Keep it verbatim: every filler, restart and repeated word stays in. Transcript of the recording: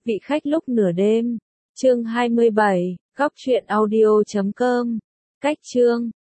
Vị khách lúc nửa đêm. Chương hai mươi bảy, góc truyện audio chấm com. Cách chương